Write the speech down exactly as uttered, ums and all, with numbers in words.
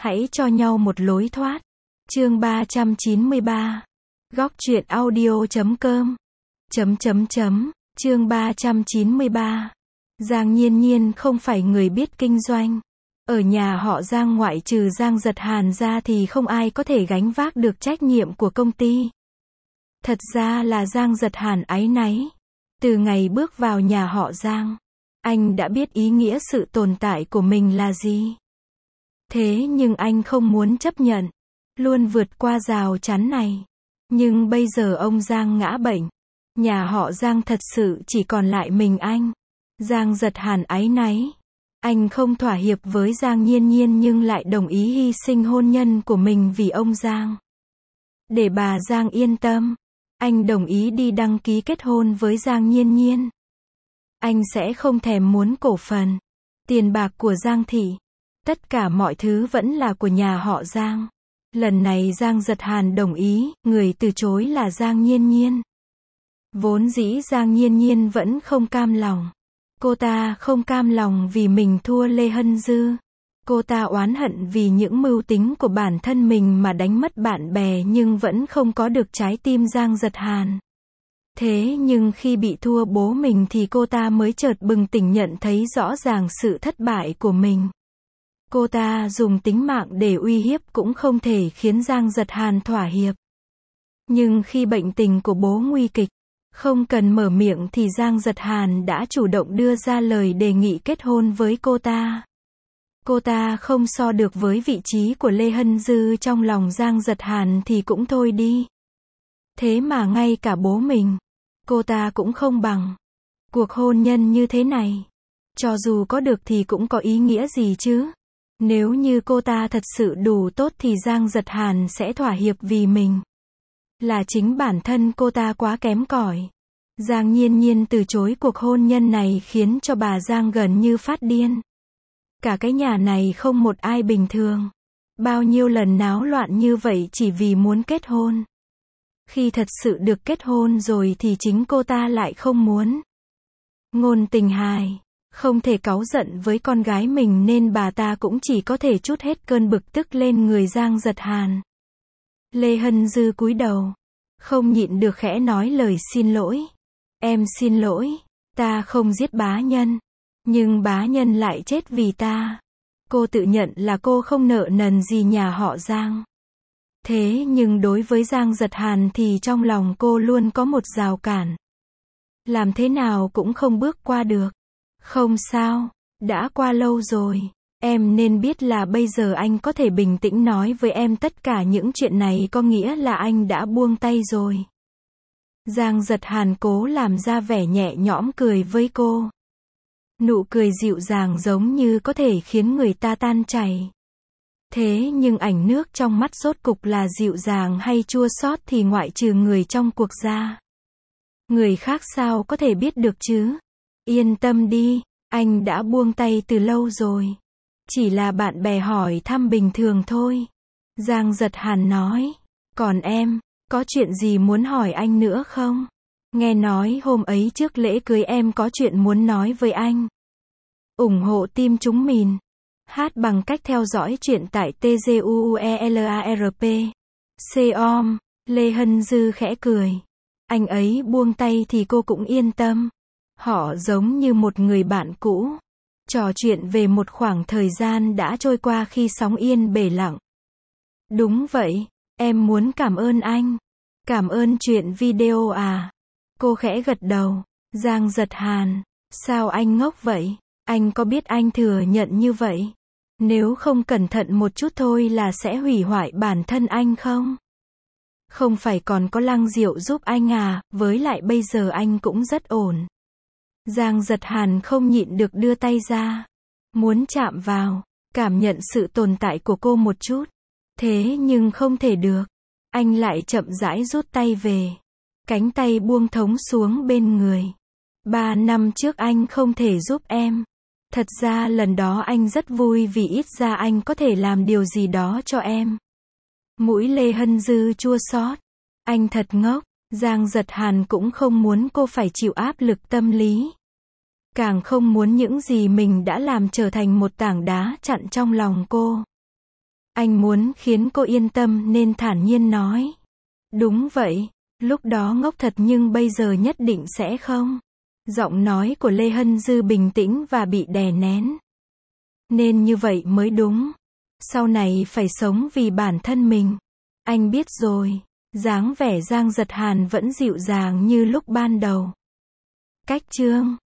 Hãy cho nhau một lối thoát. Chương ba trăm chín mươi ba. Góc truyện audio chấm com. Chấm chấm chấm. Chương ba trăm chín mươi ba. Giang Nhiên Nhiên không phải người biết kinh doanh. Ở nhà họ Giang ngoại trừ Giang Giật Hàn ra thì không ai có thể gánh vác được trách nhiệm của công ty. Thật ra là Giang Giật Hàn áy náy. Từ ngày bước vào nhà họ Giang, anh đã biết ý nghĩa sự tồn tại của mình là gì. Thế nhưng anh không muốn chấp nhận, luôn vượt qua rào chắn này. Nhưng bây giờ ông Giang ngã bệnh, nhà họ Giang thật sự chỉ còn lại mình anh. Giang Giật Hàn áy náy. Anh không thỏa hiệp với Giang Nhiên Nhiên nhưng lại đồng ý hy sinh hôn nhân của mình vì ông Giang. Để bà Giang yên tâm, anh đồng ý đi đăng ký kết hôn với Giang Nhiên Nhiên. Anh sẽ không thèm muốn cổ phần, tiền bạc của Giang thị. Tất cả mọi thứ vẫn là của nhà họ Giang. Lần này Giang Giật Hàn đồng ý, người từ chối là Giang Nhiên Nhiên. Vốn dĩ Giang Nhiên Nhiên vẫn không cam lòng. Cô ta không cam lòng vì mình thua Lê Hân Dư. Cô ta oán hận vì những mưu tính của bản thân mình mà đánh mất bạn bè nhưng vẫn không có được trái tim Giang Giật Hàn. Thế nhưng khi bị thua bố mình thì cô ta mới chợt bừng tỉnh nhận thấy rõ ràng sự thất bại của mình. Cô ta dùng tính mạng để uy hiếp cũng không thể khiến Giang Giật Hàn thỏa hiệp. Nhưng khi bệnh tình của bố nguy kịch, không cần mở miệng thì Giang Giật Hàn đã chủ động đưa ra lời đề nghị kết hôn với cô ta. Cô ta không so được với vị trí của Lê Hân Dư trong lòng Giang Giật Hàn thì cũng thôi đi. Thế mà ngay cả bố mình, cô ta cũng không bằng. Cuộc hôn nhân như thế này, cho dù có được thì cũng có ý nghĩa gì chứ? Nếu như cô ta thật sự đủ tốt thì Giang Giật Hàn sẽ thỏa hiệp vì mình. Là chính bản thân cô ta quá kém cỏi. Giang Nhiên Nhiên từ chối cuộc hôn nhân này khiến cho bà Giang gần như phát điên. Cả cái nhà này không một ai bình thường. Bao nhiêu lần náo loạn như vậy chỉ vì muốn kết hôn. Khi thật sự được kết hôn rồi thì chính cô ta lại không muốn. Ngôn Tình hài, không thể cáu giận với con gái mình nên bà ta cũng chỉ có thể trút hết cơn bực tức lên người Giang Giật Hàn. Lê Hân Dư cúi đầu, không nhịn được khẽ nói lời xin lỗi. Em xin lỗi, ta không giết bá nhân, nhưng bá nhân lại chết vì ta. Cô tự nhận là cô không nợ nần gì nhà họ Giang. Thế nhưng đối với Giang Giật Hàn thì trong lòng cô luôn có một rào cản. Làm thế nào cũng không bước qua được. Không sao, đã qua lâu rồi. Em nên biết là bây giờ anh có thể bình tĩnh nói với em tất cả những chuyện này có nghĩa là anh đã buông tay rồi. Giang Giật Hàn cố làm ra vẻ nhẹ nhõm cười với cô. Nụ cười dịu dàng giống như có thể khiến người ta tan chảy. Thế nhưng ảnh nước trong mắt rốt cục là dịu dàng hay chua xót thì ngoại trừ người trong cuộc ra. Người khác sao có thể biết được chứ? Yên tâm đi, anh đã buông tay từ lâu rồi. Chỉ là bạn bè hỏi thăm bình thường thôi. Giang Giật Hàn nói. Còn em, có chuyện gì muốn hỏi anh nữa không? Nghe nói hôm ấy trước lễ cưới em có chuyện muốn nói với anh. ủng hộ team chúng mình. Hát bằng cách theo dõi chuyện tại tguelarp. Com. Lê Hân Dư khẽ cười. Anh ấy buông tay thì cô cũng yên tâm. Họ giống như một người bạn cũ. Trò chuyện về một khoảng thời gian đã trôi qua khi sóng yên bể lặng. Đúng vậy, em muốn cảm ơn anh. Cảm ơn chuyện video à? Cô khẽ gật đầu. Giang Giật Hàn, sao anh ngốc vậy? Anh có biết anh thừa nhận như vậy? Nếu không cẩn thận một chút thôi là sẽ hủy hoại bản thân anh không? Không phải còn có Lăng Diệu giúp anh à, với lại bây giờ anh cũng rất ổn. Giang Giật Hàn không nhịn được đưa tay ra. Muốn chạm vào, cảm nhận sự tồn tại của cô một chút. Thế nhưng không thể được. Anh lại chậm rãi rút tay về. Cánh tay buông thõng xuống bên người. Ba năm trước anh không thể giúp em. Thật ra lần đó anh rất vui vì ít ra anh có thể làm điều gì đó cho em. Mũi Lê Hân Dư chua xót. Anh thật ngốc. Giang Giật Hàn cũng không muốn cô phải chịu áp lực tâm lý. Càng không muốn những gì mình đã làm trở thành một tảng đá chặn trong lòng cô. Anh muốn khiến cô yên tâm nên thản nhiên nói. Đúng vậy, lúc đó ngốc thật nhưng bây giờ nhất định sẽ không. Giọng nói của Lê Hân Dư bình tĩnh và bị đè nén. Nên như vậy mới đúng. Sau này phải sống vì bản thân mình. Anh biết rồi. Dáng vẻ Giang Giật Hàn vẫn dịu dàng như lúc ban đầu. Cách chương